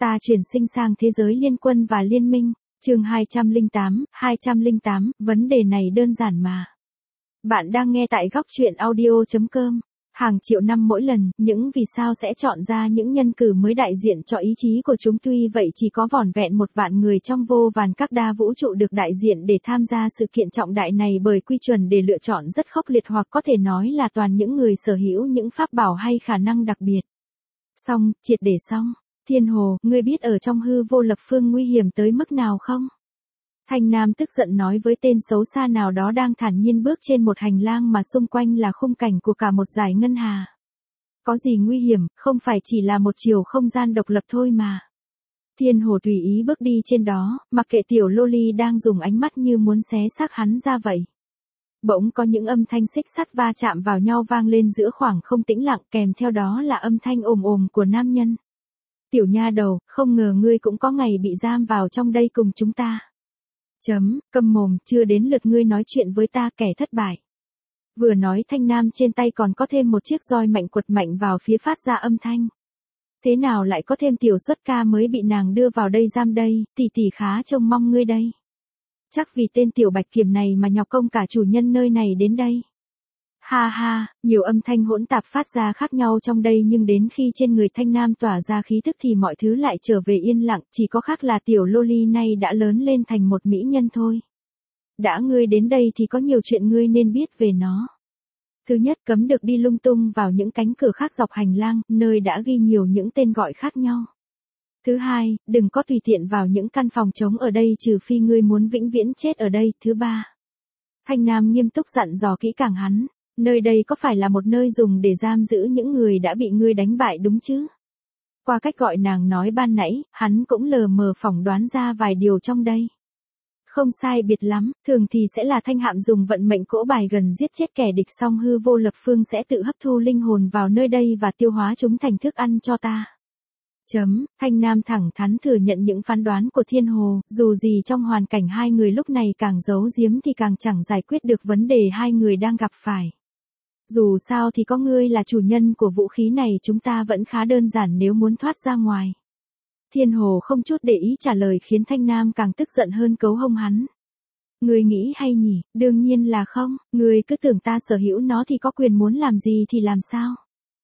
Ta chuyển sinh sang thế giới liên quân và liên minh. Chương 208, vấn đề này đơn giản mà. Bạn đang nghe tại góc truyện audio.com. Hàng triệu năm mỗi lần, những vì sao sẽ chọn ra những nhân cử mới đại diện cho ý chí của chúng, tuy vậy chỉ có vỏn vẹn 1 vạn người trong vô vàn các đa vũ trụ được đại diện để tham gia sự kiện trọng đại này, bởi quy chuẩn để lựa chọn rất khốc liệt, hoặc có thể nói là toàn những người sở hữu những pháp bảo hay khả năng đặc biệt. Xong, triệt để xong. Thiên Hồ, ngươi biết ở trong hư vô lập phương nguy hiểm tới mức nào không? Thanh Nam tức giận nói với tên xấu xa nào đó đang thản nhiên bước trên một hành lang mà xung quanh là khung cảnh của cả một dải ngân hà. Có gì nguy hiểm, không phải chỉ là một chiều không gian độc lập thôi mà. Thiên Hồ tùy ý bước đi trên đó, mặc kệ tiểu loli đang dùng ánh mắt như muốn xé xác hắn ra vậy. Bỗng có những âm thanh xích sắt va chạm vào nhau vang lên giữa khoảng không tĩnh lặng, kèm theo đó là âm thanh ồm ồm của nam nhân. Tiểu nha đầu, không ngờ ngươi cũng có ngày bị giam vào trong đây cùng chúng ta. Câm mồm, chưa đến lượt ngươi nói chuyện với ta, kẻ thất bại. Vừa nói, Thanh Nam trên tay còn có thêm một chiếc roi mạnh quật mạnh vào phía phát ra âm thanh. Thế nào lại có thêm tiểu xuất ca mới bị nàng đưa vào đây giam đây, tỷ tỷ khá trông mong ngươi đây. Chắc vì tên tiểu bạch kiểm này mà nhọc công cả chủ nhân nơi này đến đây. Ha ha, nhiều âm thanh hỗn tạp phát ra khác nhau trong đây, nhưng đến khi trên người Thanh Nam tỏa ra khí tức thì mọi thứ lại trở về yên lặng, chỉ có khác là tiểu loli nay đã lớn lên thành một mỹ nhân thôi. Đã ngươi đến đây thì có nhiều chuyện ngươi nên biết về nó. Thứ nhất, cấm được đi lung tung vào những cánh cửa khác dọc hành lang, nơi đã ghi nhiều những tên gọi khác nhau. Thứ hai, đừng có tùy tiện vào những căn phòng trống ở đây trừ phi ngươi muốn vĩnh viễn chết ở đây. Thứ ba, Thanh Nam nghiêm túc dặn dò kỹ càng hắn. Nơi đây có phải là một nơi dùng để giam giữ những người đã bị ngươi đánh bại đúng chứ? Qua cách gọi nàng nói ban nãy, hắn cũng lờ mờ phỏng đoán ra vài điều trong đây. Không sai biệt lắm, thường thì sẽ là Thanh Hạm dùng vận mệnh cỗ bài gần giết chết kẻ địch, xong hư vô lập phương sẽ tự hấp thu linh hồn vào nơi đây và tiêu hóa chúng thành thức ăn cho ta. Thanh Nam thẳng thắn thừa nhận những phán đoán của Thiên Hồ, dù gì trong hoàn cảnh hai người lúc này càng giấu giếm thì càng chẳng giải quyết được vấn đề hai người đang gặp phải. Dù sao thì có ngươi là chủ nhân của vũ khí này, chúng ta vẫn khá đơn giản nếu muốn thoát ra ngoài. Thiên Hồ không chút để ý trả lời, khiến Thanh Nam càng tức giận hơn, cấu hông hắn. Ngươi nghĩ hay nhỉ? Đương nhiên là không, ngươi cứ tưởng ta sở hữu nó thì có quyền muốn làm gì thì làm sao?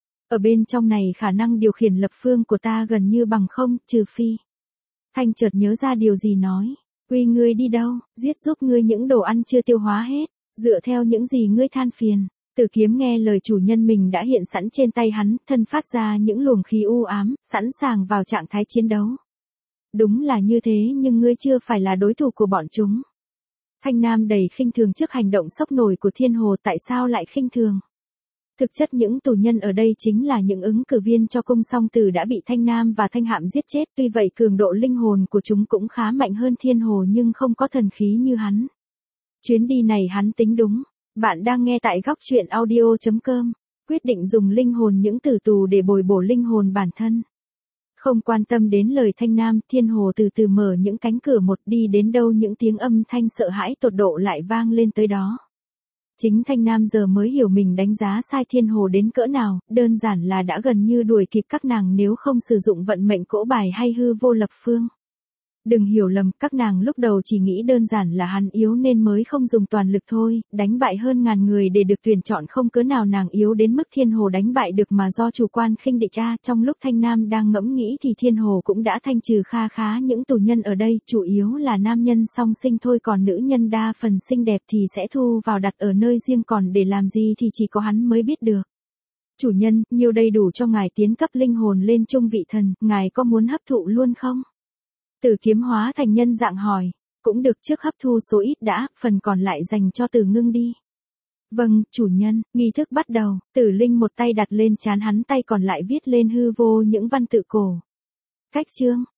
Ở bên trong này khả năng điều khiển lập phương của ta gần như bằng không, trừ phi. Thanh chợt nhớ ra điều gì nói. Quy, ngươi đi đâu, giết giúp ngươi những đồ ăn chưa tiêu hóa hết, dựa theo những gì ngươi than phiền. Tử kiếm nghe lời chủ nhân mình đã hiện sẵn trên tay hắn, thân phát ra những luồng khí u ám, sẵn sàng vào trạng thái chiến đấu. Đúng là như thế, nhưng ngươi chưa phải là đối thủ của bọn chúng. Thanh Nam đầy khinh thường trước hành động sốc nổi của Thiên Hồ. Tại sao lại khinh thường? Thực chất những tù nhân ở đây chính là những ứng cử viên cho cung song tử đã bị Thanh Nam và Thanh Hạm giết chết, tuy vậy cường độ linh hồn của chúng cũng khá mạnh hơn Thiên Hồ nhưng không có thần khí như hắn. Chuyến đi này hắn tính đúng. Bạn đang nghe tại góc truyện audio.com. Quyết định dùng linh hồn những tử tù để bồi bổ linh hồn bản thân. Không quan tâm đến lời Thanh Nam, Thiên Hồ từ từ mở những cánh cửa một, đi đến đâu những tiếng âm thanh sợ hãi tột độ lại vang lên tới đó. Chính Thanh Nam giờ mới hiểu mình đánh giá sai Thiên Hồ đến cỡ nào, đơn giản là đã gần như đuổi kịp các nàng nếu không sử dụng vận mệnh cỗ bài hay hư vô lập phương. Đừng hiểu lầm, các nàng lúc đầu chỉ nghĩ đơn giản là hắn yếu nên mới không dùng toàn lực thôi, đánh bại hơn ngàn người để được tuyển chọn, không cớ nào nàng yếu đến mức Thiên Hồ đánh bại được mà do chủ quan khinh địch. Trong lúc Thanh Nam đang ngẫm nghĩ thì Thiên Hồ cũng đã thanh trừ kha khá những tù nhân ở đây, chủ yếu là nam nhân song sinh thôi, còn nữ nhân đa phần xinh đẹp thì sẽ thu vào đặt ở nơi riêng, còn để làm gì thì chỉ có hắn mới biết được. Chủ nhân, nhiều đầy đủ cho ngài tiến cấp linh hồn lên trung vị thần, ngài có muốn hấp thụ luôn không? Tử kiếm hóa thành nhân dạng hỏi. Cũng được, trước hấp thu số ít đã, phần còn lại dành cho Tử Ngưng đi. Vâng, chủ nhân. Nghi thức bắt đầu. Tử Linh một tay đặt lên trán hắn, tay còn lại viết lên hư vô những văn tự cổ. Cách chương.